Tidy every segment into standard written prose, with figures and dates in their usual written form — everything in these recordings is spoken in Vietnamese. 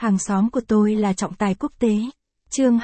Hàng xóm của tôi là trọng tài quốc tế. Chương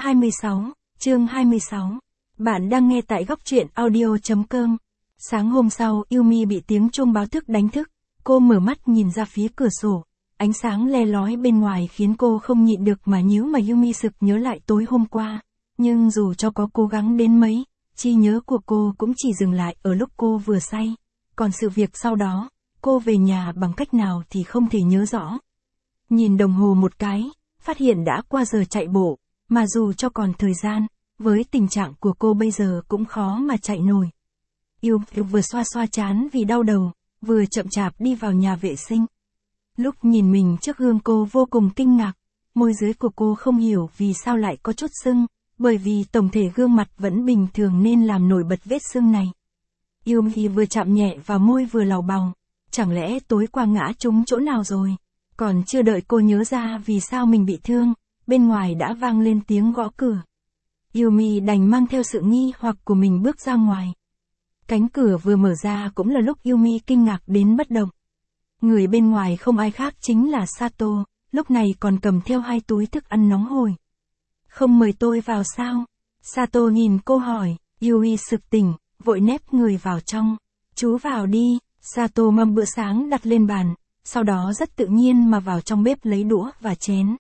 26. Bạn đang nghe tại góc truyện audio.com. Sáng hôm sau, Yumi bị tiếng chuông báo thức đánh thức. Cô mở mắt nhìn ra phía cửa sổ. Ánh sáng le lói bên ngoài khiến cô không nhịn được mà nhíu mày. Yumi sực nhớ lại tối hôm qua. Nhưng dù cho có cố gắng đến mấy, trí nhớ của cô cũng chỉ dừng lại ở lúc cô vừa say. Còn sự việc sau đó, cô về nhà bằng cách nào thì không thể nhớ rõ. Nhìn đồng hồ một cái, phát hiện đã qua giờ chạy bộ, mà dù cho còn thời gian, với tình trạng của cô bây giờ cũng khó mà chạy nổi. Yêu vừa xoa xoa trán vì đau đầu, vừa chậm chạp đi vào nhà vệ sinh. Lúc nhìn mình trước gương cô vô cùng kinh ngạc, môi dưới của cô không hiểu vì sao lại có chút sưng, bởi vì tổng thể gương mặt vẫn bình thường nên làm nổi bật vết sưng này. Yumi vừa chạm nhẹ vào môi vừa lảo bào, chẳng lẽ tối qua ngã trúng chỗ nào rồi? Còn chưa đợi cô nhớ ra vì sao mình bị thương, bên ngoài đã vang lên tiếng gõ cửa. Yumi đành mang theo sự nghi hoặc của mình bước ra ngoài. Cánh cửa vừa mở ra cũng là lúc Yumi kinh ngạc đến bất động. Người bên ngoài không ai khác chính là Sato, lúc này còn cầm theo 2 túi thức ăn nóng hổi. Không mời tôi vào sao? Sato nhìn cô hỏi, Yumi sực tỉnh, vội nép người vào trong. Chú vào đi, Sato mâm bữa sáng đặt lên bàn, sau đó rất tự nhiên mà vào trong bếp lấy đũa và chén.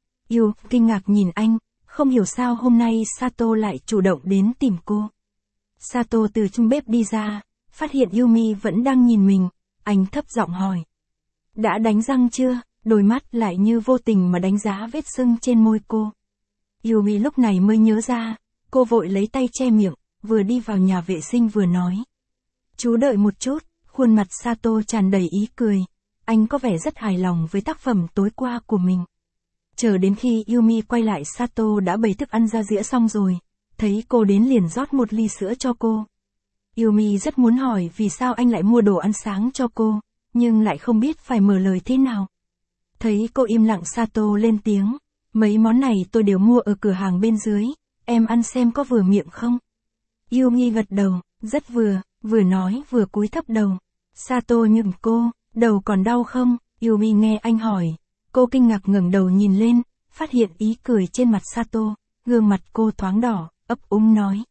Kinh ngạc nhìn anh, không hiểu sao hôm nay Sato lại chủ động đến tìm cô. Sato từ trong bếp đi ra, phát hiện Yumi vẫn đang nhìn mình, anh thấp giọng hỏi. Đã đánh răng chưa? Đôi mắt lại như vô tình mà đánh giá vết sưng trên môi cô. Yumi lúc này mới nhớ ra, cô vội lấy tay che miệng, vừa đi vào nhà vệ sinh vừa nói. Chú đợi một chút, khuôn mặt Sato tràn đầy ý cười. Anh có vẻ rất hài lòng với tác phẩm tối qua của mình. Chờ đến khi Yumi quay lại, Sato đã bày thức ăn ra dĩa xong rồi. Thấy cô đến liền rót một ly sữa cho cô. Yumi rất muốn hỏi vì sao anh lại mua đồ ăn sáng cho cô, nhưng lại không biết phải mở lời thế nào. Thấy cô im lặng, Sato lên tiếng. Mấy món này tôi đều mua ở cửa hàng bên dưới, em ăn xem có vừa miệng không? Yumi gật đầu, rất vừa nói vừa cúi thấp đầu. Sato nhường cô, đầu còn đau không? Yumi nghe anh hỏi. Cô kinh ngạc ngẩng đầu nhìn lên, phát hiện ý cười trên mặt Sato, gương mặt cô thoáng đỏ, ấp úng nói.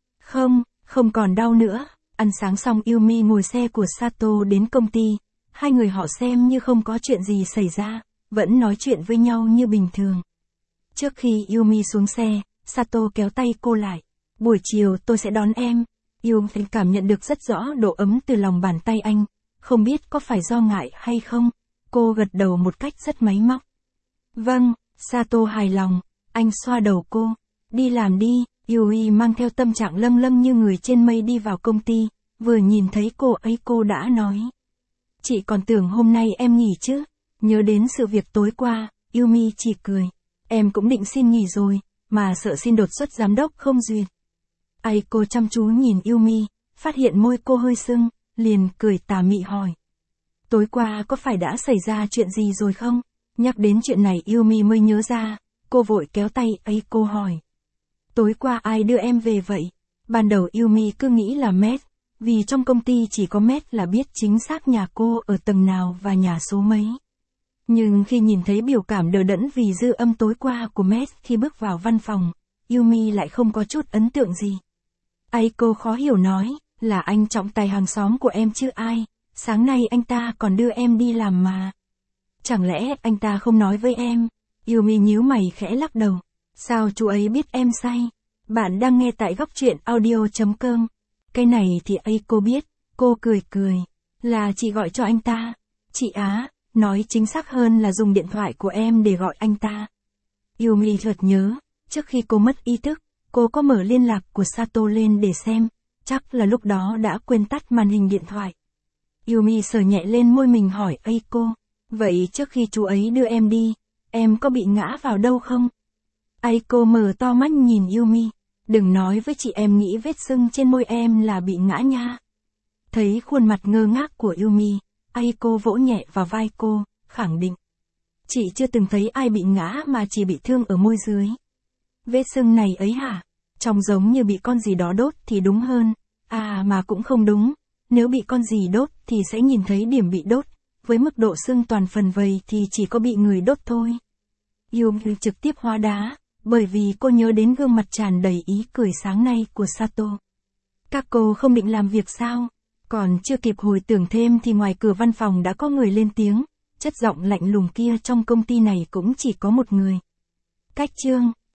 Không còn đau nữa. Ăn sáng xong Yumi ngồi xe của Sato đến công ty, hai người họ xem như không có chuyện gì xảy ra, vẫn nói chuyện với nhau như bình thường. Trước khi Yumi xuống xe, Sato kéo tay cô lại. Buổi chiều tôi sẽ đón em. Yumi cảm nhận được rất rõ độ ấm từ lòng bàn tay anh, không biết có phải do ngại hay không. Cô gật đầu một cách rất máy móc. Vâng, Sato hài lòng, anh xoa đầu cô. Đi làm đi. Yui mang theo tâm trạng lâng lâng như người trên mây đi vào công ty, vừa nhìn thấy cô ấy cô đã nói. Chị còn tưởng hôm nay em nghỉ chứ. Nhớ đến sự việc tối qua, Yumi chỉ cười. Em cũng định xin nghỉ rồi, mà sợ xin đột xuất giám đốc không duyệt. Cô chăm chú nhìn Yumi, phát hiện môi cô hơi sưng, liền cười tà mị hỏi. Tối qua có phải đã xảy ra chuyện gì rồi không? Nhắc đến chuyện này Yumi mới nhớ ra, cô vội kéo tay cô hỏi. Tối qua ai đưa em về vậy? Ban đầu Yumi cứ nghĩ là Matt, vì trong công ty chỉ có Matt là biết chính xác nhà cô ở tầng nào và nhà số mấy. Nhưng khi nhìn thấy biểu cảm đờ đẫn vì dư âm tối qua của Matt khi bước vào văn phòng, Yumi lại không có chút ấn tượng gì. Cô khó hiểu nói, là anh trọng tài hàng xóm của em chứ ai, sáng nay anh ta còn đưa em đi làm mà. Chẳng lẽ anh ta không nói với em? Yumi nhíu mày khẽ lắc đầu. Sao chú ấy biết em say? Bạn đang nghe tại góc truyện audio.com. Cái này thì cô biết, cô cười. Là chị gọi cho anh ta. Chị Á, nói chính xác hơn là dùng điện thoại của em để gọi anh ta. Yumi chợt nhớ, trước khi cô mất ý thức, cô có mở liên lạc của Sato lên để xem, chắc là lúc đó đã quên tắt màn hình điện thoại. Yumi sờ nhẹ lên môi mình hỏi cô, vậy trước khi chú ấy đưa em đi, em có bị ngã vào đâu không? Cô mở to mắt nhìn Yumi, đừng nói với chị em nghĩ vết sưng trên môi em là bị ngã nha. Thấy khuôn mặt ngơ ngác của Yumi, cô vỗ nhẹ vào vai cô, khẳng định. Chị chưa từng thấy ai bị ngã mà chỉ bị thương ở môi dưới. Vết sưng này ấy hả? Trông giống như bị con gì đó đốt thì đúng hơn. Mà cũng không đúng. Nếu bị con gì đốt thì sẽ nhìn thấy điểm bị đốt. Với mức độ sưng toàn phần vầy thì chỉ có bị người đốt thôi. Yumi trực tiếp hóa đá, bởi vì cô nhớ đến gương mặt tràn đầy ý cười sáng nay của Sato. Các cô không định làm việc sao? Còn chưa kịp hồi tưởng thêm thì ngoài cửa văn phòng đã có người lên tiếng, chất giọng lạnh lùng kia trong công ty này cũng chỉ có một người. Cách chương